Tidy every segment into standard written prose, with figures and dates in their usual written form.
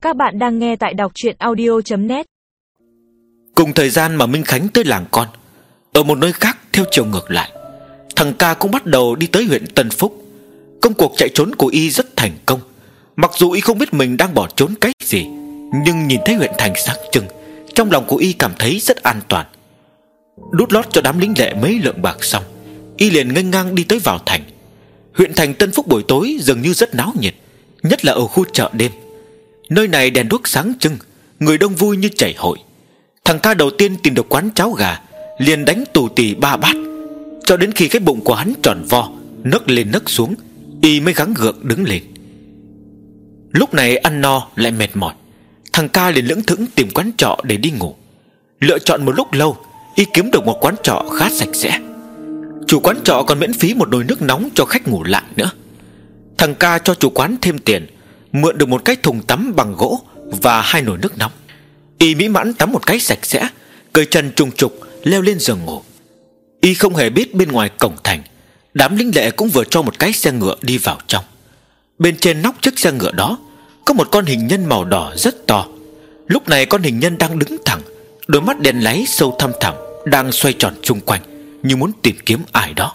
Các bạn đang nghe tại đọc truyện audio.net. Cùng thời gian mà Minh Khánh tới làng con, ở một nơi khác theo chiều ngược lại, thằng Ca cũng bắt đầu đi tới huyện Tân Phúc. Công cuộc chạy trốn của y rất thành công. Mặc dù y không biết mình đang bỏ trốn cái gì, nhưng nhìn thấy huyện thành sáng trưng, trong lòng của y cảm thấy rất an toàn. Đút lót cho đám lính lệ mấy lượng bạc xong, y liền nghênh ngang đi tới vào thành. Huyện thành Tân Phúc buổi tối dường như rất náo nhiệt, nhất là ở khu chợ đêm. Nơi này đèn đuốc sáng trưng, người đông vui như chảy hội. Thằng Ca đầu tiên tìm được quán cháo gà, liền đánh tù tì 3 bát, cho đến khi cái bụng của hắn tròn vo, nấc lên nấc xuống, y mới gắng gượng đứng lên. Lúc này ăn no lại mệt mỏi, thằng Ca liền lững thững tìm quán trọ để đi ngủ. Lựa chọn một lúc lâu, y kiếm được một quán trọ khá sạch sẽ. Chủ quán trọ còn miễn phí một nồi nước nóng cho khách ngủ lại nữa. Thằng Ca cho chủ quán thêm tiền, mượn được một cái thùng tắm bằng gỗ và 2 nồi nước nóng. Y mỹ mãn tắm một cái sạch sẽ, cởi chân trùng trục leo lên giường ngủ. Y không hề biết bên ngoài cổng thành, đám lính lệ cũng vừa cho một cái xe ngựa đi vào trong. Bên trên nóc chiếc xe ngựa đó có một con hình nhân màu đỏ rất to. Lúc này con hình nhân đang đứng thẳng, đôi mắt đen láy sâu thăm thẳm đang xoay tròn chung quanh, như muốn tìm kiếm ai đó.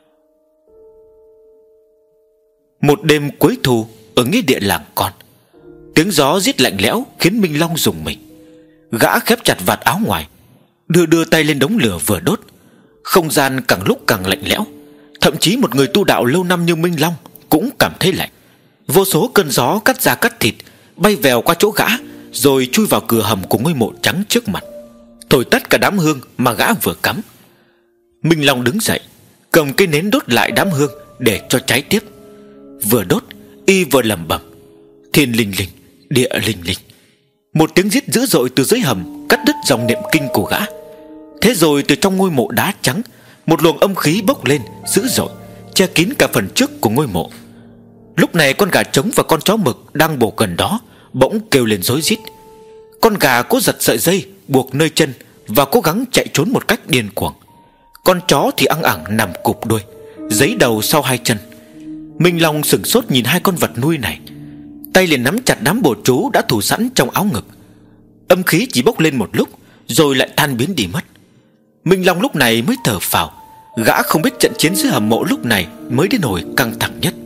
Một đêm cuối thu ở nghĩa địa làng con, tiếng gió rít lạnh lẽo khiến Minh Long rùng mình. Gã khép chặt vạt áo ngoài, đưa tay lên đống lửa vừa đốt. Không gian càng lúc càng lạnh lẽo, thậm chí một người tu đạo lâu năm như Minh Long cũng cảm thấy lạnh. Vô số cơn gió cắt da cắt thịt bay vèo qua chỗ gã, rồi chui vào cửa hầm của ngôi mộ trắng trước mặt, thổi tắt cả đám hương mà gã vừa cắm. Minh Long đứng dậy, cầm cây nến đốt lại đám hương để cho cháy tiếp. Vừa đốt, y vừa lẩm bẩm: thiên linh linh, địa linh linh. Một tiếng rít dữ dội từ dưới hầm cắt đứt dòng niệm kinh của gã. Thế rồi từ trong ngôi mộ đá trắng, một luồng âm khí bốc lên dữ dội, che kín cả phần trước của ngôi mộ. Lúc này con gà trống và con chó mực đang bò gần đó bỗng kêu lên rối rít. Con gà cố giật sợi dây buộc nơi chân và cố gắng chạy trốn một cách điên cuồng. Con chó thì ăng ẳng nằm cụp đuôi, giấy đầu sau 2 chân. Minh Long sửng sốt nhìn 2 con vật nuôi này, tay liền nắm chặt đám bùa chú đã thủ sẵn trong áo ngực. Âm khí chỉ bốc lên một lúc rồi lại tan biến đi mất. Minh Long lúc này mới thở phào. Gã không biết trận chiến dưới hầm mộ lúc này mới đến hồi căng thẳng nhất.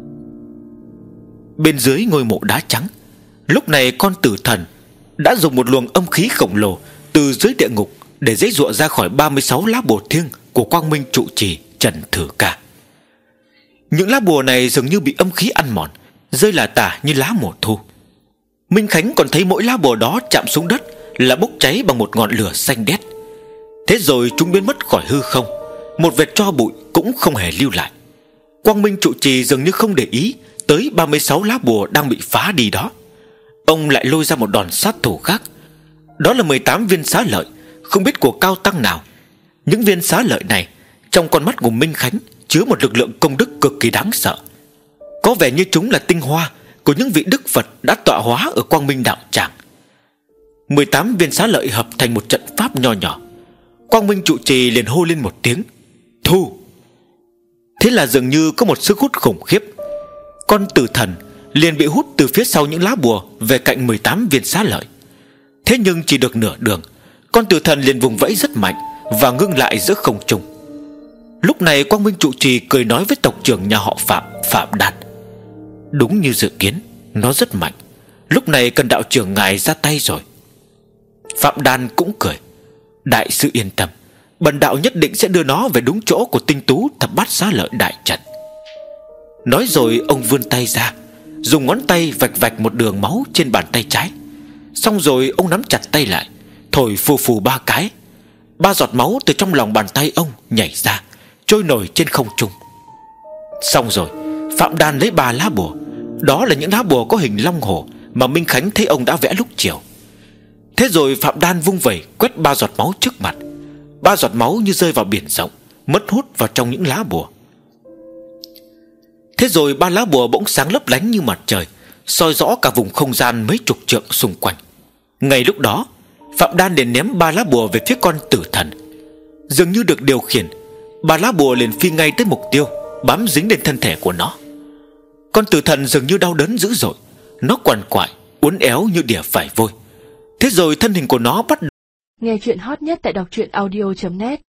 Bên dưới ngôi mộ đá trắng, lúc này con tử thần đã dùng một luồng âm khí khổng lồ từ dưới địa ngục để giãy giụa ra khỏi 36 lá bùa thiêng của Quang Minh trụ trì Trần Thử Ca. Những lá bùa này dường như bị âm khí ăn mòn, rơi lả tả như lá mùa thu. Minh Khánh còn thấy mỗi lá bùa đó chạm xuống đất là bốc cháy bằng một ngọn lửa xanh đét. Thế rồi chúng biến mất khỏi hư không, một vệt tro bụi cũng không hề lưu lại. Quang Minh trụ trì dường như không để ý tới 36 lá bùa đang bị phá đi đó. Ông lại lôi ra một đòn sát thủ khác. Đó là 18 viên xá lợi, không biết của cao tăng nào. Những viên xá lợi này trong con mắt của Minh Khánh chứa một lực lượng công đức cực kỳ đáng sợ. Có vẻ như chúng là tinh hoa của những vị đức Phật đã tọa hóa ở Quang Minh đạo tràng. 18 viên xá lợi hợp thành một trận pháp nho nhỏ. Quang Minh trụ trì liền hô lên một tiếng: thu. Thế là dường như có một sức hút khủng khiếp. Con tử thần liền bị hút từ phía sau những lá bùa về cạnh 18 viên xá lợi. Thế nhưng chỉ được nửa đường, con tử thần liền vùng vẫy rất mạnh và ngưng lại giữa không trung. Lúc này Quang Minh trụ trì cười nói với tộc trưởng nhà họ Phạm, Phạm Đan: đúng như dự kiến, nó rất mạnh, lúc này cần đạo trưởng ngài ra tay rồi. Phạm Đan cũng cười: đại sư yên tâm, bần đạo nhất định sẽ đưa nó về đúng chỗ của tinh tú thập bát xá lợi đại trận. Nói rồi ông vươn tay ra, dùng ngón tay vạch vạch một đường máu trên bàn tay trái. Xong rồi ông nắm chặt tay lại, thổi phù phù 3 cái. 3 giọt máu từ trong lòng bàn tay ông nhảy ra, trôi nổi trên không trung. Xong rồi Phạm Đan lấy 3 lá bùa. Đó là những lá bùa có hình long hổ mà Minh Khánh thấy ông đã vẽ lúc chiều. Thế rồi Phạm Đan vung vẩy quét 3 giọt máu trước mặt. 3 giọt máu như rơi vào biển rộng, mất hút vào trong những lá bùa. Thế rồi 3 lá bùa bỗng sáng lấp lánh như mặt trời, soi rõ cả vùng không gian mấy chục trượng xung quanh. Ngay lúc đó Phạm Đan liền ném 3 lá bùa về phía con tử thần. Dường như được điều khiển, 3 lá bùa liền phi ngay tới mục tiêu, bám dính lên thân thể của nó. Con tử thần dường như đau đớn dữ dội, nó quằn quại uốn éo như đỉa phải vôi. Thế rồi thân hình của nó bắt đầu. Nghe chuyện hot nhất tại đọc truyện audio.net.